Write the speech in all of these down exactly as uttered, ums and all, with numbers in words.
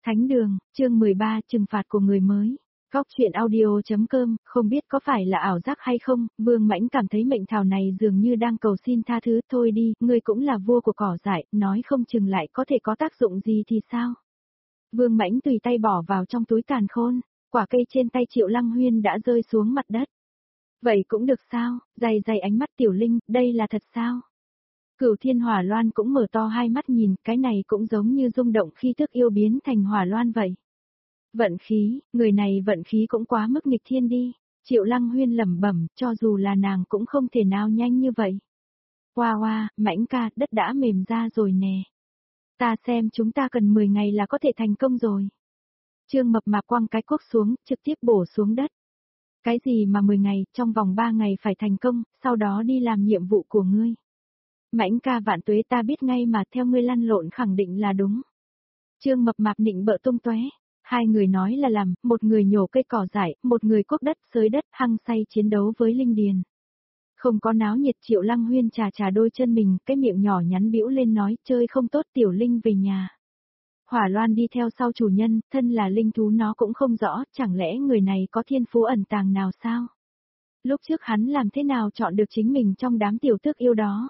Thánh đường, chương mười ba, trừng phạt của người mới. Góc truyện audio.com, không biết có phải là ảo giác hay không, Vương Mãnh cảm thấy mệnh thảo này dường như đang cầu xin tha thứ, thôi đi, ngươi cũng là vua của cỏ dại, nói không chừng lại có thể có tác dụng gì thì sao. Vương Mãnh tùy tay bỏ vào trong túi càn khôn, quả cây trên tay Triệu Lăng Huyên đã rơi xuống mặt đất. Vậy cũng được sao, dày dày ánh mắt Tiểu Linh, đây là thật sao? Cửu Thiên Hỏa Loan cũng mở to hai mắt nhìn, cái này cũng giống như rung động khi thức yêu biến thành hỏa loan vậy. Vận khí, người này vận khí cũng quá mức nghịch thiên đi. Triệu Lăng Huyên lẩm bẩm, cho dù là nàng cũng không thể nào nhanh như vậy. Hoa hoa, Mãnh ca, đất đã mềm ra rồi nè. Ta xem chúng ta cần mười ngày là có thể thành công rồi. Trương Mập Mạp quăng cái cuốc xuống, trực tiếp bổ xuống đất. Cái gì mà mười ngày, trong vòng ba ngày phải thành công, sau đó đi làm nhiệm vụ của ngươi. Mãnh ca vạn tuế, ta biết ngay mà, theo ngươi lăn lộn khẳng định là đúng. Trương Mập Mạp nịnh bợ tung tóe. Hai người nói là làm, một người nhổ cây cỏ dại, một người cuốc đất, xới đất, hăng say chiến đấu với linh điền. Không có náo nhiệt. Triệu Lăng Huyên trà trà đôi chân mình, cái miệng nhỏ nhắn bĩu lên nói, chơi không tốt, Tiểu Linh về nhà. Hỏa Loan đi theo sau chủ nhân, thân là linh thú nó cũng không rõ, chẳng lẽ người này có thiên phú ẩn tàng nào sao? Lúc trước hắn làm thế nào chọn được chính mình trong đám tiểu tước yêu đó?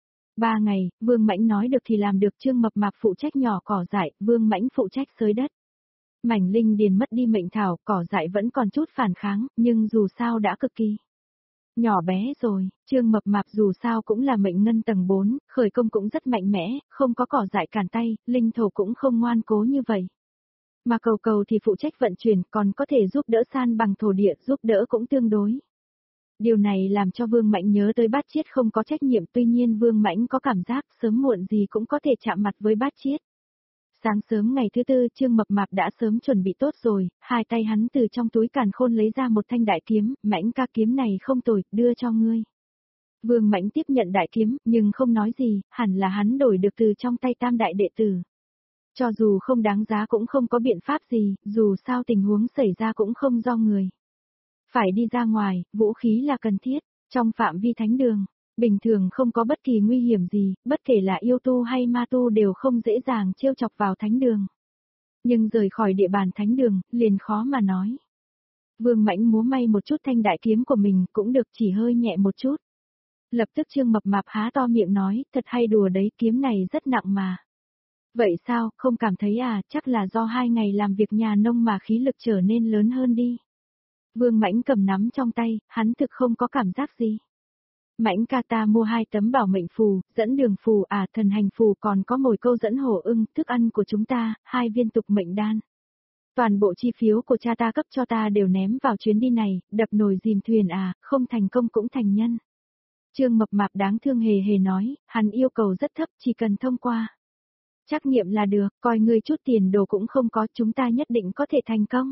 Ba ngày, Vương Mãnh nói được thì làm được. Trương Mập Mạp phụ trách nhỏ cỏ dại, Vương Mãnh phụ trách xới đất. Mảnh linh điền mất đi mệnh thảo, cỏ dại vẫn còn chút phản kháng, nhưng dù sao đã cực kỳ nhỏ bé rồi. Trương Mập Mạp dù sao cũng là mệnh ngân tầng bốn, khởi công cũng rất mạnh mẽ, không có cỏ dại cản tay, linh thổ cũng không ngoan cố như vậy. Mà cầu cầu thì phụ trách vận chuyển, còn có thể giúp đỡ san bằng thổ địa, giúp đỡ cũng tương đối. Điều này làm cho Vương Mãnh nhớ tới Bát Chiết không có trách nhiệm, tuy nhiên Vương Mãnh có cảm giác sớm muộn gì cũng có thể chạm mặt với Bát Chiết. Sáng sớm ngày thứ tư, Trương Mập Mạp đã sớm chuẩn bị tốt rồi, hai tay hắn từ trong túi càn khôn lấy ra một thanh đại kiếm, Mãnh ca, kiếm này không tồi, đưa cho ngươi. Vương Mãnh tiếp nhận đại kiếm, nhưng không nói gì, hẳn là hắn đổi được từ trong tay tam đại đệ tử. Cho dù không đáng giá cũng không có biện pháp gì, dù sao tình huống xảy ra cũng không do người. Phải đi ra ngoài, vũ khí là cần thiết, trong phạm vi thánh đường. Bình thường không có bất kỳ nguy hiểm gì, bất kể là yêu tu hay ma tu đều không dễ dàng trêu chọc vào thánh đường. Nhưng rời khỏi địa bàn thánh đường, liền khó mà nói. Vương Mãnh múa may một chút thanh đại kiếm của mình cũng được, chỉ hơi nhẹ một chút. Lập tức Trương Mập Mạp há to miệng nói, thật hay đùa đấy, kiếm này rất nặng mà. Vậy sao, không cảm thấy à, chắc là do hai ngày làm việc nhà nông mà khí lực trở nên lớn hơn đi. Vương Mãnh cầm nắm trong tay, hắn thực không có cảm giác gì. Mãnh ca, ta mua hai tấm bảo mệnh phù, dẫn đường phù, à thần hành phù, còn có mồi câu dẫn hổ ưng, thức ăn của chúng ta, hai viên tục mệnh đan. Toàn bộ chi phiếu của cha ta cấp cho ta đều ném vào chuyến đi này, đập nồi dìm thuyền à, không thành công cũng thành nhân. Trương Mập Mạp đáng thương hề hề nói, hắn yêu cầu rất thấp, chỉ cần thông qua trắc nghiệm là được, coi ngươi chút tiền đồ cũng không có, chúng ta nhất định có thể thành công.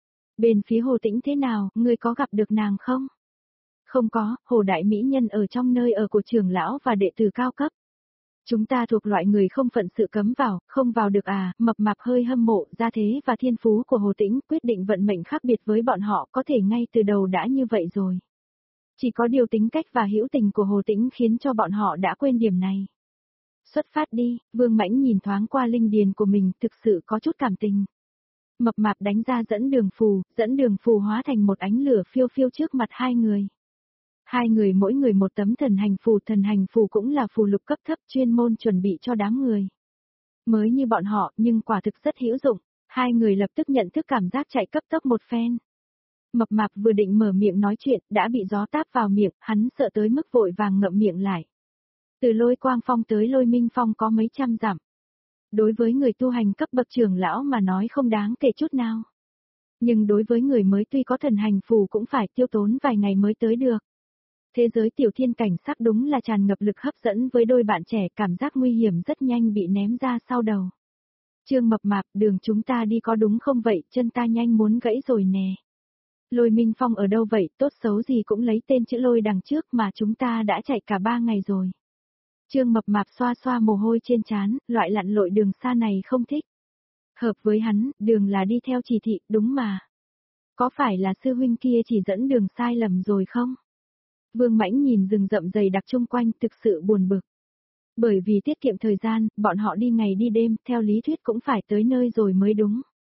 Bên phía Hồ Tĩnh thế nào, ngươi có gặp được nàng không? Không có, Hồ Đại Mỹ Nhân ở trong nơi ở của trưởng lão và đệ tử cao cấp. Chúng ta thuộc loại người không phận sự cấm vào, không vào được à, Mập Mạp hơi hâm mộ gia thế và thiên phú của Hồ Tĩnh, quyết định vận mệnh khác biệt với bọn họ, có thể ngay từ đầu đã như vậy rồi. Chỉ có điều tính cách và hữu tình của Hồ Tĩnh khiến cho bọn họ đã quên điểm này. Xuất phát đi, Vương Mãnh nhìn thoáng qua linh điền của mình, thực sự có chút cảm tình. Mập Mạp đánh ra dẫn đường phù, dẫn đường phù hóa thành một ánh lửa phiêu phiêu trước mặt hai người. Hai người mỗi người một tấm thần hành phù, thần hành phù cũng là phù lục cấp thấp chuyên môn chuẩn bị cho đám người. Mới như bọn họ, nhưng quả thực rất hữu dụng, hai người lập tức nhận thức cảm giác chạy cấp tốc một phen. Mập Mạp vừa định mở miệng nói chuyện, đã bị gió táp vào miệng, hắn sợ tới mức vội vàng ngậm miệng lại. Từ Lôi Quang Phong tới Lôi Minh Phong có mấy trăm dặm. Đối với người tu hành cấp bậc trưởng lão mà nói không đáng kể chút nào. Nhưng đối với người mới tuy có thần hành phù cũng phải tiêu tốn vài ngày mới tới được. Thế giới tiểu thiên cảnh sắc đúng là tràn ngập lực hấp dẫn với đôi bạn trẻ, cảm giác nguy hiểm rất nhanh bị ném ra sau đầu. Trương Mập Mạp, đường chúng ta đi có đúng không vậy, chân ta nhanh muốn gãy rồi nè. Lôi Minh Phong ở đâu vậy, tốt xấu gì cũng lấy tên chữ lôi đằng trước mà chúng ta đã chạy cả ba ngày rồi. Trương Mập Mạp xoa xoa mồ hôi trên trán, loại lặn lội đường xa này không thích. Hợp với hắn, đường là đi theo chỉ thị, đúng mà. Có phải là sư huynh kia chỉ dẫn đường sai lầm rồi không? Vương Mãnh nhìn rừng rậm dày đặc chung quanh thực sự buồn bực. Bởi vì tiết kiệm thời gian, bọn họ đi ngày đi đêm, theo lý thuyết cũng phải tới nơi rồi mới đúng.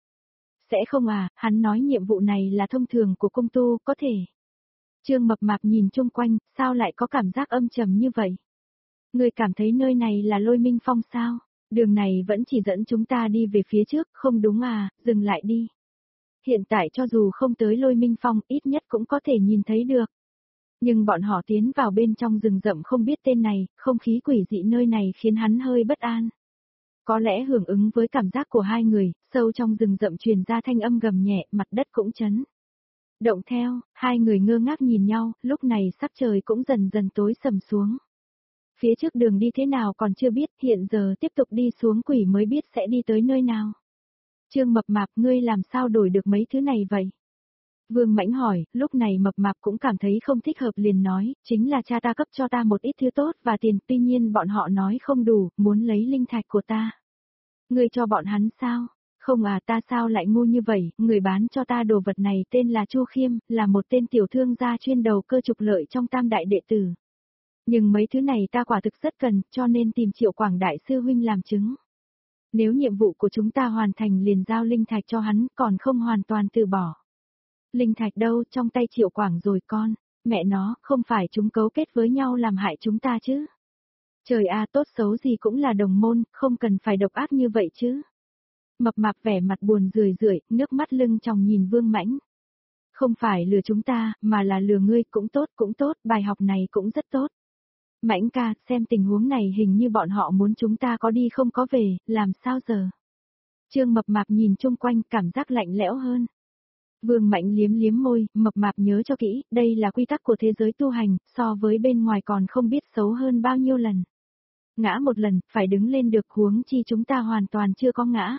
Sẽ không à, hắn nói nhiệm vụ này là thông thường của cung tu, có thể. Trương Mập Mạp nhìn chung quanh, sao lại có cảm giác âm trầm như vậy? Ngươi cảm thấy nơi này là Lôi Minh Phong sao? Đường này vẫn chỉ dẫn chúng ta đi về phía trước, không đúng à, dừng lại đi. Hiện tại cho dù không tới Lôi Minh Phong, ít nhất cũng có thể nhìn thấy được. Nhưng bọn họ tiến vào bên trong rừng rậm không biết tên này, không khí quỷ dị nơi này khiến hắn hơi bất an. Có lẽ hưởng ứng với cảm giác của hai người, sâu trong rừng rậm truyền ra thanh âm gầm nhẹ, mặt đất cũng chấn. Động theo, hai người ngơ ngác nhìn nhau, lúc này sắc trời cũng dần dần tối sầm xuống. Phía trước đường đi thế nào còn chưa biết, hiện giờ tiếp tục đi xuống quỷ mới biết sẽ đi tới nơi nào. Trương Mập Mạp, ngươi làm sao đổi được mấy thứ này vậy? Vương Mãnh hỏi, lúc này Mập Mạp cũng cảm thấy không thích hợp liền nói, chính là cha ta cấp cho ta một ít thứ tốt và tiền, tuy nhiên bọn họ nói không đủ, muốn lấy linh thạch của ta. Ngươi cho bọn hắn sao? Không à, ta sao lại ngu như vậy, người bán cho ta đồ vật này tên là Chu Khiêm, là một tên tiểu thương gia chuyên đầu cơ trục lợi trong tam đại đệ tử. Nhưng mấy thứ này ta quả thực rất cần, cho nên tìm Triệu Quảng Đại Sư Huynh làm chứng. Nếu nhiệm vụ của chúng ta hoàn thành liền giao linh thạch cho hắn, còn không hoàn toàn từ bỏ. Linh thạch đâu, trong tay Triệu Quảng rồi con, mẹ nó, không phải chúng cấu kết với nhau làm hại chúng ta chứ. Trời a, tốt xấu gì cũng là đồng môn, không cần phải độc ác như vậy chứ. Mập Mạp vẻ mặt buồn rười rượi, nước mắt lưng tròng nhìn Vương Mãnh. Không phải lừa chúng ta, mà là lừa ngươi, cũng tốt cũng tốt, bài học này cũng rất tốt. Mãnh ca, xem tình huống này hình như bọn họ muốn chúng ta có đi không có về, làm sao giờ? Trương Mập Mạp nhìn chung quanh, cảm giác lạnh lẽo hơn. Vương Mãnh liếm liếm môi, Mập Mạp nhớ cho kỹ, đây là quy tắc của thế giới tu hành, so với bên ngoài còn không biết xấu hơn bao nhiêu lần. Ngã một lần, phải đứng lên được, huống chi chúng ta hoàn toàn chưa có ngã.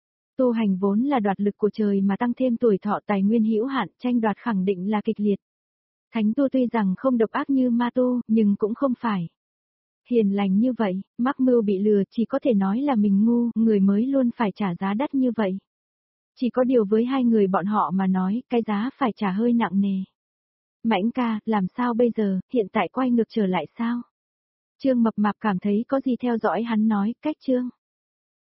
Tu hành vốn là đoạt lực của trời mà tăng thêm tuổi thọ tài nguyên hữu hạn, tranh đoạt khẳng định là kịch liệt. Thánh tu tuy rằng không độc ác như ma tu, nhưng cũng không phải hiền lành như vậy, mắc mưu bị lừa chỉ có thể nói là mình ngu, người mới luôn phải trả giá đắt như vậy. Chỉ có điều với hai người bọn họ mà nói, cái giá phải trả hơi nặng nề. Mãnh ca, làm sao bây giờ, hiện tại quay ngược trở lại sao? Trương Mập Mạp cảm thấy có gì theo dõi hắn nói, cách Trương.